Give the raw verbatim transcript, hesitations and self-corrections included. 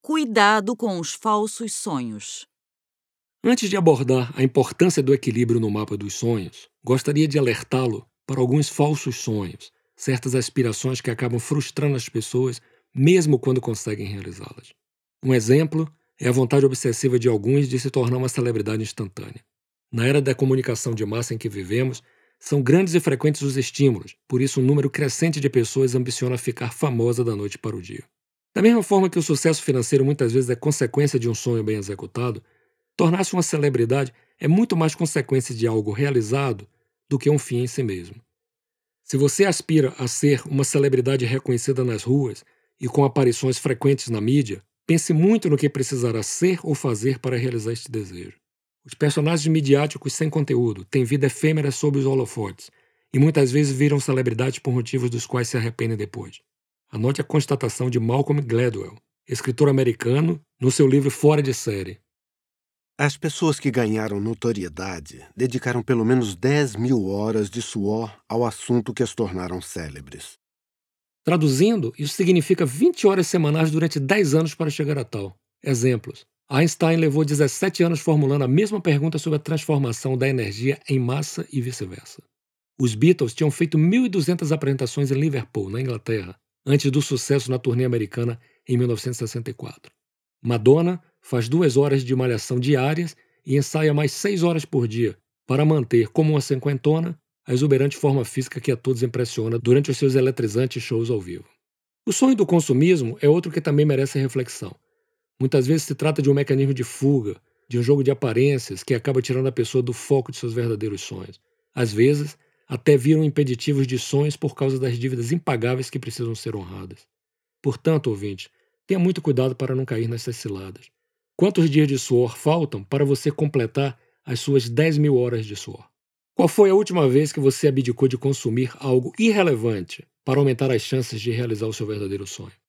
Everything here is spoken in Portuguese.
Cuidado com os falsos sonhos. Antes de abordar a importância do equilíbrio no mapa dos sonhos, gostaria de alertá-lo para alguns falsos sonhos, certas aspirações que acabam frustrando as pessoas, mesmo quando conseguem realizá-las. Um exemplo é a vontade obsessiva de alguns de se tornar uma celebridade instantânea. Na era da comunicação de massa em que vivemos, são grandes e frequentes os estímulos, por isso um número crescente de pessoas ambiciona ficar famosa da noite para o dia. Da mesma forma que o sucesso financeiro muitas vezes é consequência de um sonho bem executado, tornar-se uma celebridade é muito mais consequência de algo realizado do que um fim em si mesmo. Se você aspira a ser uma celebridade reconhecida nas ruas e com aparições frequentes na mídia, pense muito no que precisará ser ou fazer para realizar este desejo. Os personagens midiáticos sem conteúdo têm vida efêmera sob os holofotes e muitas vezes viram celebridades por motivos dos quais se arrependem depois. Anote a constatação de Malcolm Gladwell, escritor americano, no seu livro Fora de Série. As pessoas que ganharam notoriedade dedicaram pelo menos dez mil horas de suor ao assunto que as tornaram célebres. Traduzindo, isso significa vinte horas semanais durante dez anos para chegar a tal. Exemplos. Einstein levou dezessete anos formulando a mesma pergunta sobre a transformação da energia em massa e vice-versa. Os Beatles tinham feito mil e duzentas apresentações em Liverpool, na Inglaterra, antes do sucesso na turnê americana em mil novecentos e sessenta e quatro. Madonna faz duas horas de malhação diárias e ensaia mais seis horas por dia para manter, como uma cinquentona, a exuberante forma física que a todos impressiona durante os seus eletrizantes shows ao vivo. O sonho do consumismo é outro que também merece reflexão. Muitas vezes se trata de um mecanismo de fuga, de um jogo de aparências que acaba tirando a pessoa do foco de seus verdadeiros sonhos. Às vezes, até viram impeditivos de sonhos por causa das dívidas impagáveis que precisam ser honradas. Portanto, ouvinte, tenha muito cuidado para não cair nessas ciladas. Quantos dias de suor faltam para você completar as suas dez mil horas de suor? Qual foi a última vez que você abdicou de consumir algo irrelevante para aumentar as chances de realizar o seu verdadeiro sonho?